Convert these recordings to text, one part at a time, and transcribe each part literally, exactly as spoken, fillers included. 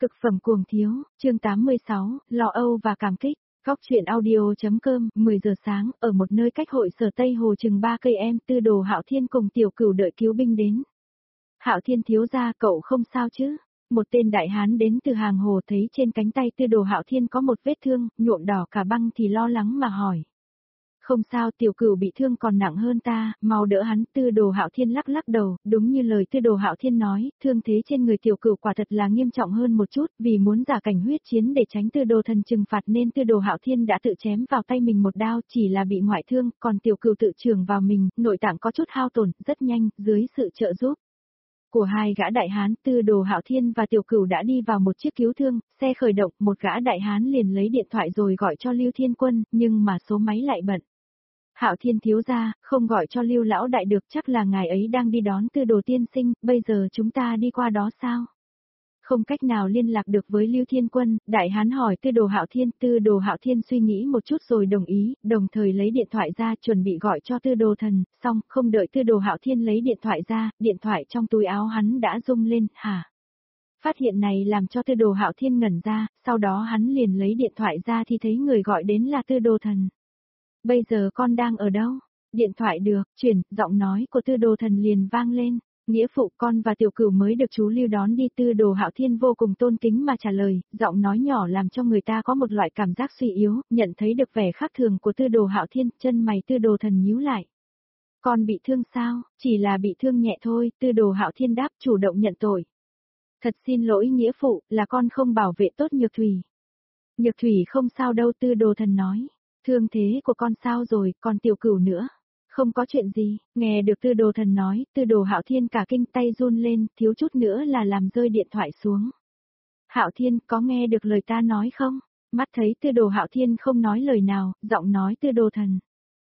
Cực phẩm cuồng thiếu, chương tám mươi sáu, lo âu và cảm kích. Góc chuyện audio.com, mười giờ sáng, ở một nơi cách hội sở Tây Hồ chừng ba cây em, Tư Đồ Hạo Thiên cùng Tiểu Cửu đợi cứu binh đến. Hạo Thiên thiếu gia, cậu không sao chứ? Một tên đại hán đến từ hàng hồ thấy trên cánh tay Tư Đồ Hạo Thiên có một vết thương, nhuộm đỏ cả băng thì lo lắng mà hỏi. Không sao, Tiểu Cửu bị thương còn nặng hơn ta, mau đỡ hắn. Tư Đồ Hạo Thiên lắc lắc đầu, đúng như lời Tư Đồ Hạo Thiên nói, thương thế trên người Tiểu Cửu quả thật là nghiêm trọng hơn một chút, vì muốn giả cảnh huyết chiến để tránh Tư Đồ thần trừng phạt nên Tư Đồ Hạo Thiên đã tự chém vào tay mình một đao, chỉ là bị ngoại thương, còn Tiểu Cửu tự chưởng vào mình, nội tạng có chút hao tổn, rất nhanh, dưới sự trợ giúp của hai gã đại hán, Tư Đồ Hạo Thiên và Tiểu Cửu đã đi vào một chiếc cứu thương, xe khởi động, một gã đại hán liền lấy điện thoại rồi gọi cho Lưu Thiên Quân, nhưng mà số máy lại bận. Hạo Thiên thiếu gia, không gọi cho Lưu lão đại được, chắc là ngài ấy đang đi đón Tư Đồ tiên sinh, bây giờ chúng ta đi qua đó sao? Không cách nào liên lạc được với Lưu Thiên Quân, đại hán hỏi Tư Đồ Hạo Thiên, Tư Đồ Hạo Thiên suy nghĩ một chút rồi đồng ý, đồng thời lấy điện thoại ra chuẩn bị gọi cho Tư Đồ thần, xong, không đợi Tư Đồ Hạo Thiên lấy điện thoại ra, điện thoại trong túi áo hắn đã rung lên, hả? Phát hiện này làm cho Tư Đồ Hạo Thiên ngẩn ra, sau đó hắn liền lấy điện thoại ra thì thấy người gọi đến là Tư Đồ thần. Bây giờ con đang ở đâu? Điện thoại được, chuyển, giọng nói của Tư Đồ thần liền vang lên. Nghĩa phụ, con và Tiểu Cửu mới được chú Lưu đón đi. Tư Đồ Hạo Thiên vô cùng tôn kính mà trả lời, giọng nói nhỏ làm cho người ta có một loại cảm giác suy yếu, nhận thấy được vẻ khác thường của Tư Đồ Hạo Thiên, chân mày Tư Đồ thần nhíu lại. Con bị thương sao? Chỉ là bị thương nhẹ thôi, Tư Đồ Hạo Thiên đáp, chủ động nhận tội. Thật xin lỗi nghĩa phụ, là con không bảo vệ tốt Nhược Thủy. Nhược Thủy không sao đâu, Tư Đồ thần nói. Thương thế của con sao rồi, còn Tiểu Cửu nữa? Không có chuyện gì, nghe được Tư Đồ thần nói, Tư Đồ Hạo Thiên cả kinh, tay run lên, thiếu chút nữa là làm rơi điện thoại xuống. Hạo Thiên, có nghe được lời ta nói không? Mắt thấy Tư Đồ Hạo Thiên không nói lời nào, giọng nói Tư Đồ thần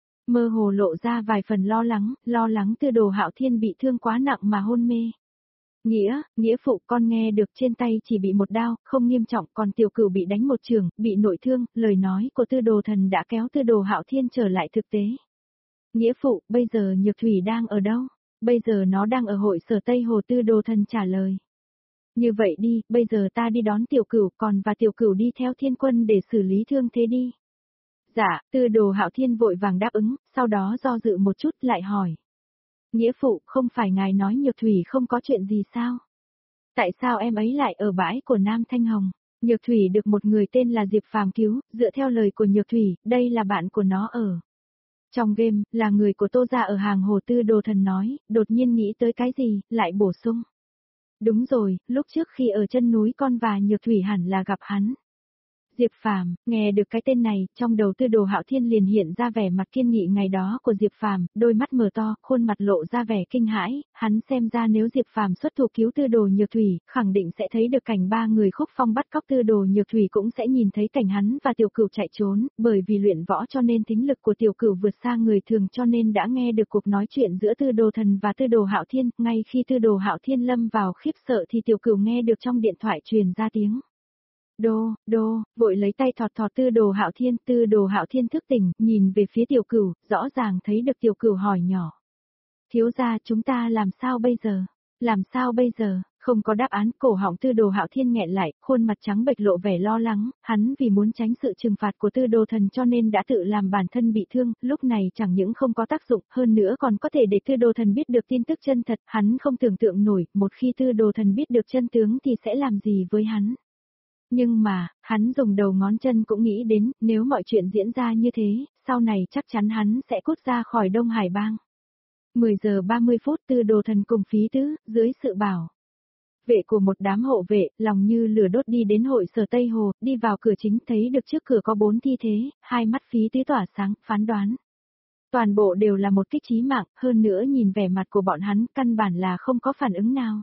mơ hồ lộ ra vài phần lo lắng, lo lắng Tư Đồ Hạo Thiên bị thương quá nặng mà hôn mê. Nghĩa, nghĩa phụ, con nghe được trên tay chỉ bị một đao, không nghiêm trọng, còn Tiểu Cửu bị đánh một chưởng, bị nội thương, lời nói của Tư Đồ thần đã kéo Tư Đồ Hạo Thiên trở lại thực tế. Nghĩa phụ, bây giờ Nhược Thủy đang ở đâu? Bây giờ nó đang ở hội sở Tây Hồ. Tư Đồ thần trả lời. Như vậy đi, bây giờ ta đi đón Tiểu Cửu, còn và Tiểu Cửu đi theo Thiên Quân để xử lý thương thế đi. Dạ, Tư Đồ Hạo Thiên vội vàng đáp ứng, sau đó do dự một chút lại hỏi. Nghĩa phụ, không phải ngài nói Nhược Thủy không có chuyện gì sao? Tại sao em ấy lại ở bãi của Nam Thanh Hồng? Nhược Thủy được một người tên là Diệp Phàm cứu, dựa theo lời của Nhược Thủy, đây là bạn của nó ở trong game, là người của Tô gia ở hàng hồ. Tư Đồ thần nói, đột nhiên nghĩ tới cái gì, lại bổ sung. Đúng rồi, lúc trước khi ở chân núi con và Nhược Thủy hẳn là gặp hắn. Diệp Phàm, nghe được cái tên này, trong đầu Tư Đồ Hạo Thiên liền hiện ra vẻ mặt kiên nghị ngày đó của Diệp Phàm, đôi mắt mở to, khuôn mặt lộ ra vẻ kinh hãi, hắn xem ra nếu Diệp Phàm xuất thủ cứu Tư Đồ Nhược Thủy, khẳng định sẽ thấy được cảnh ba người khúc phong bắt cóc Tư Đồ Nhược Thủy, cũng sẽ nhìn thấy cảnh hắn và Tiểu Cửu chạy trốn, bởi vì luyện võ cho nên thính lực của Tiểu Cửu vượt xa người thường, cho nên đã nghe được cuộc nói chuyện giữa Tư Đồ thần và Tư Đồ Hạo Thiên. Ngay khi Tư Đồ Hạo Thiên lâm vào khiếp sợ thì Tiểu Cửu nghe được trong điện thoại truyền ra tiếng đô, đô, vội lấy tay thọt thọt Tư Đồ Hạo Thiên. Tư Đồ Hạo Thiên thức tỉnh, nhìn về phía Tiểu Cửu, rõ ràng thấy được Tiểu Cửu hỏi nhỏ. Thiếu gia, chúng ta làm sao bây giờ? Làm sao bây giờ? Không có đáp án, cổ họng Tư Đồ Hạo Thiên nghẹn lại, khuôn mặt trắng bệch lộ vẻ lo lắng, hắn vì muốn tránh sự trừng phạt của Tư Đồ thần cho nên đã tự làm bản thân bị thương, lúc này chẳng những không có tác dụng, hơn nữa còn có thể để Tư Đồ thần biết được tin tức chân thật, hắn không tưởng tượng nổi, một khi Tư Đồ thần biết được chân tướng thì sẽ làm gì với hắn. Nhưng mà, hắn dùng đầu ngón chân cũng nghĩ đến, nếu mọi chuyện diễn ra như thế, sau này chắc chắn hắn sẽ cút ra khỏi Đông Hải bang. mười giờ ba mươi phút, Tư Đồ thần cùng Phí Tứ, dưới sự bảo vệ của một đám hộ vệ, lòng như lửa đốt đi đến hội sở Tây Hồ, đi vào cửa chính thấy được trước cửa có bốn thi thế, hai mắt Phí Tứ tỏa sáng, phán đoán. Toàn bộ đều là một kích chí mạng, hơn nữa nhìn vẻ mặt của bọn hắn, căn bản là không có phản ứng nào.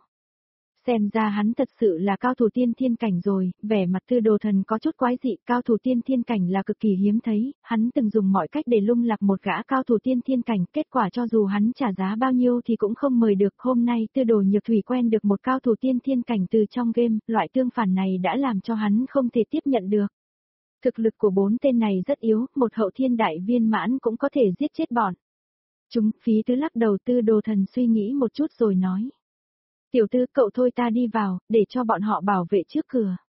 Xem ra hắn thật sự là cao thủ tiên thiên cảnh rồi, vẻ mặt Tư Đồ thần có chút quái dị, cao thủ tiên thiên cảnh là cực kỳ hiếm thấy, hắn từng dùng mọi cách để lung lạc một gã cao thủ tiên thiên cảnh, kết quả cho dù hắn trả giá bao nhiêu thì cũng không mời được. Hôm nay Tư Đồ Nhược Thủy quen được một cao thủ tiên thiên cảnh từ trong game, loại tương phản này đã làm cho hắn không thể tiếp nhận được. Thực lực của bốn tên này rất yếu, một hậu thiên đại viên mãn cũng có thể giết chết bọn chúng. Phí Tứ lắc đầu. Tư Đồ thần suy nghĩ một chút rồi nói. Tiểu Tư, cậu thôi ta đi vào, để cho bọn họ bảo vệ trước cửa.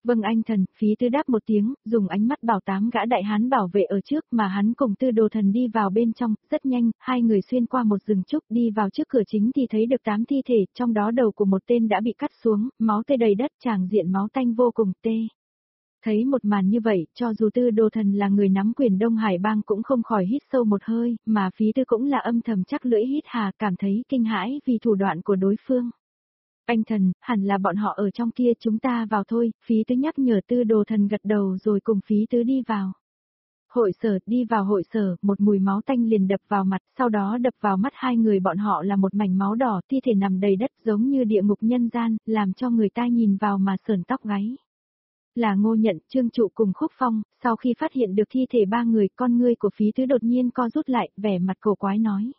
Vâng anh thần, phí tứ đáp một tiếng, dùng ánh mắt bảo tám gã đại hán bảo vệ ở trước mà hắn cùng tư đồ thần đi vào bên trong, rất nhanh, hai người xuyên qua một rừng trúc đi vào trước cửa chính thì thấy được tám thi thể, trong đó đầu của một tên đã bị cắt xuống, máu tươi đầy đất, tràng diện máu tanh vô cùng tê. Thấy một màn như vậy, cho dù tư đồ thần là người nắm quyền Đông Hải bang cũng không khỏi hít sâu một hơi, mà phí tư cũng là âm thầm chắc lưỡi hít hà cảm thấy kinh hãi vì thủ đoạn của đối phương. Anh thần, hẳn là bọn họ ở trong kia chúng ta vào thôi, phí tứ nhắc nhở tư đồ thần gật đầu rồi cùng phí tứ đi vào. Hội sở, đi vào hội sở, một mùi máu tanh liền đập vào mặt, sau đó đập vào mắt hai người bọn họ là một mảnh máu đỏ, thi thể nằm đầy đất giống như địa ngục nhân gian, làm cho người ta nhìn vào mà sởn tóc gáy. Là Ngô Nhận, Trương Trụ cùng Khúc Phong, sau khi phát hiện được thi thể ba người, con ngươi của phí tứ đột nhiên co rút lại, vẻ mặt cổ quái nói.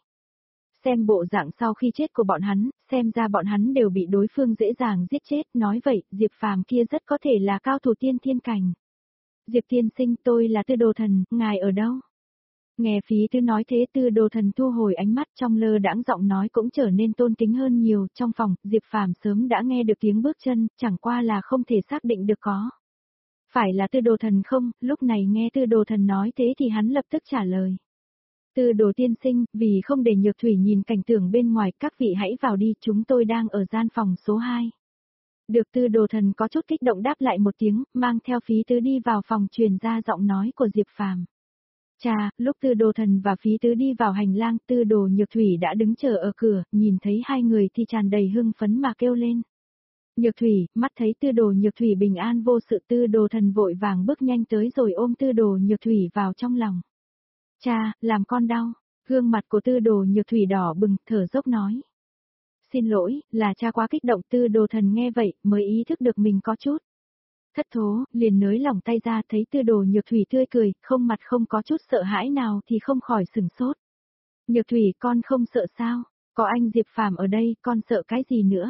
Xem bộ dạng sau khi chết của bọn hắn, xem ra bọn hắn đều bị đối phương dễ dàng giết chết, nói vậy, Diệp Phàm kia rất có thể là cao thủ tiên thiên cảnh. Diệp tiên sinh, tôi là tư đồ thần, ngài ở đâu? Nghe phí tứ nói thế, tư đồ thần thu hồi ánh mắt, trong lơ đãng giọng nói cũng trở nên tôn kính hơn nhiều, trong phòng, Diệp Phàm sớm đã nghe được tiếng bước chân, chẳng qua là không thể xác định được có. Phải là tư đồ thần không? Lúc này nghe tư đồ thần nói thế thì hắn lập tức trả lời. Tư đồ tiên sinh, vì không để Nhược Thủy nhìn cảnh tượng bên ngoài, các vị hãy vào đi, chúng tôi đang ở gian phòng số hai. Được tư đồ thần có chút kích động đáp lại một tiếng, mang theo phí tứ đi vào phòng truyền ra giọng nói của Diệp Phàm. Chà, lúc tư đồ thần và phí tứ đi vào hành lang, tư đồ Nhược Thủy đã đứng chờ ở cửa, nhìn thấy hai người thì tràn đầy hưng phấn mà kêu lên. Nhược Thủy, mắt thấy tư đồ Nhược Thủy bình an vô sự, tư đồ thần vội vàng bước nhanh tới rồi ôm tư đồ Nhược Thủy vào trong lòng. Cha, làm con đau. Gương mặt của tư đồ Nhược Thủy đỏ bừng, thở dốc nói. Xin lỗi, là cha quá kích động. Tư đồ thần nghe vậy, mới ý thức được mình có chút thất thố, liền nới lỏng tay ra, thấy tư đồ Nhược Thủy tươi cười, không mặt không có chút sợ hãi nào thì không khỏi sửng sốt. Nhược Thủy, con không sợ sao? Có anh Diệp Phàm ở đây, con sợ cái gì nữa?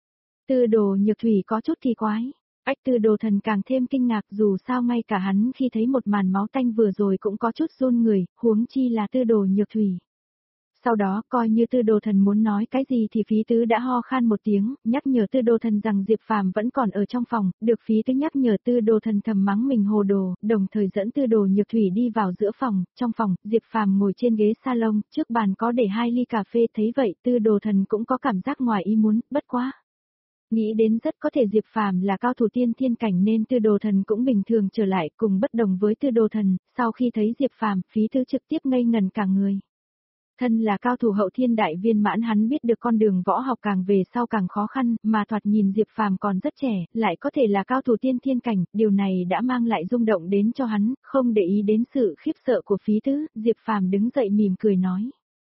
Tư đồ Nhược Thủy có chút kỳ quái. Ách tư đồ thần càng thêm kinh ngạc, dù sao ngay cả hắn khi thấy một màn máu tanh vừa rồi cũng có chút run người, huống chi là tư đồ Nhược Thủy. Sau đó, coi như tư đồ thần muốn nói cái gì thì phí tứ đã ho khan một tiếng, nhắc nhở tư đồ thần rằng Diệp Phàm vẫn còn ở trong phòng, được phí tứ nhắc nhở tư đồ thần thầm mắng mình hồ đồ, đồng thời dẫn tư đồ Nhược Thủy đi vào giữa phòng, trong phòng, Diệp Phàm ngồi trên ghế salon, trước bàn có để hai ly cà phê, thấy vậy tư đồ thần cũng có cảm giác ngoài ý muốn, bất quá. Nghĩ đến rất có thể Diệp Phàm là cao thủ tiên thiên cảnh nên tư đồ thần cũng bình thường trở lại, cùng bất đồng với tư đồ thần, sau khi thấy Diệp Phàm, phí tứ trực tiếp ngây ngần cả người. Thân là cao thủ hậu thiên đại viên mãn, hắn biết được con đường võ học càng về sau càng khó khăn, mà thoạt nhìn Diệp Phàm còn rất trẻ, lại có thể là cao thủ tiên thiên cảnh, điều này đã mang lại rung động đến cho hắn, không để ý đến sự khiếp sợ của phí tứ, Diệp Phàm đứng dậy mỉm cười nói.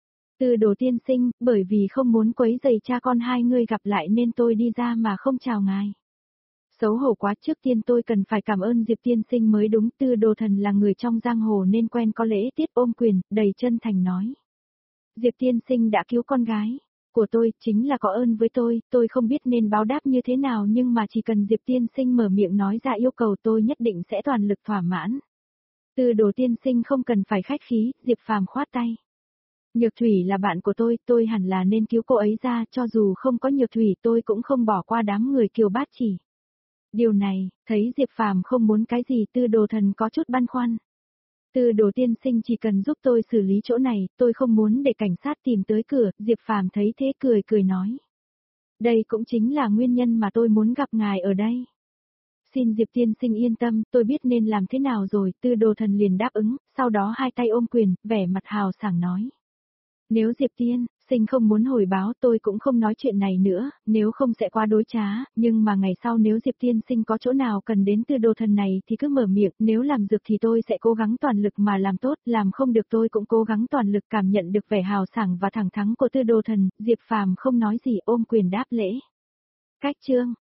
Tư đồ tiên sinh, bởi vì không muốn quấy rầy cha con hai ngươi gặp lại nên tôi đi ra mà không chào ngài. Xấu hổ quá, trước tiên tôi cần phải cảm ơn Diệp tiên sinh mới đúng. Tư đồ thần là người trong giang hồ nên quen có lễ tiết, ôm quyền, đầy chân thành nói. Diệp tiên sinh đã cứu con gái của tôi, chính là có ơn với tôi, tôi không biết nên báo đáp như thế nào nhưng mà chỉ cần Diệp tiên sinh mở miệng nói ra yêu cầu tôi nhất định sẽ toàn lực thỏa mãn. Tư đồ tiên sinh không cần phải khách khí, Diệp Phàm khoát tay. Nhược Thủy là bạn của tôi, tôi hẳn là nên cứu cô ấy ra, cho dù không có Nhược Thủy tôi cũng không bỏ qua đám người Kiều Bát Chỉ. Điều này, thấy Diệp Phàm không muốn cái gì, tư đồ thần có chút băn khoăn. Tư đồ tiên sinh chỉ cần giúp tôi xử lý chỗ này, tôi không muốn để cảnh sát tìm tới cửa, Diệp Phàm thấy thế cười cười nói. Đây cũng chính là nguyên nhân mà tôi muốn gặp ngài ở đây. Xin Diệp tiên sinh yên tâm, tôi biết nên làm thế nào rồi, tư đồ thần liền đáp ứng, sau đó hai tay ôm quyền, vẻ mặt hào sảng nói. Nếu Diệp tiên sinh không muốn hồi báo tôi cũng không nói chuyện này nữa, nếu không sẽ quá đối trá, nhưng mà ngày sau nếu Diệp tiên sinh có chỗ nào cần đến tư đồ thần này thì cứ mở miệng, nếu làm dược thì tôi sẽ cố gắng toàn lực mà làm tốt, làm không được tôi cũng cố gắng toàn lực. Cảm nhận được vẻ hào sảng và thẳng thắn của tư đồ thần, Diệp Phàm không nói gì, ôm quyền đáp lễ. Cách chương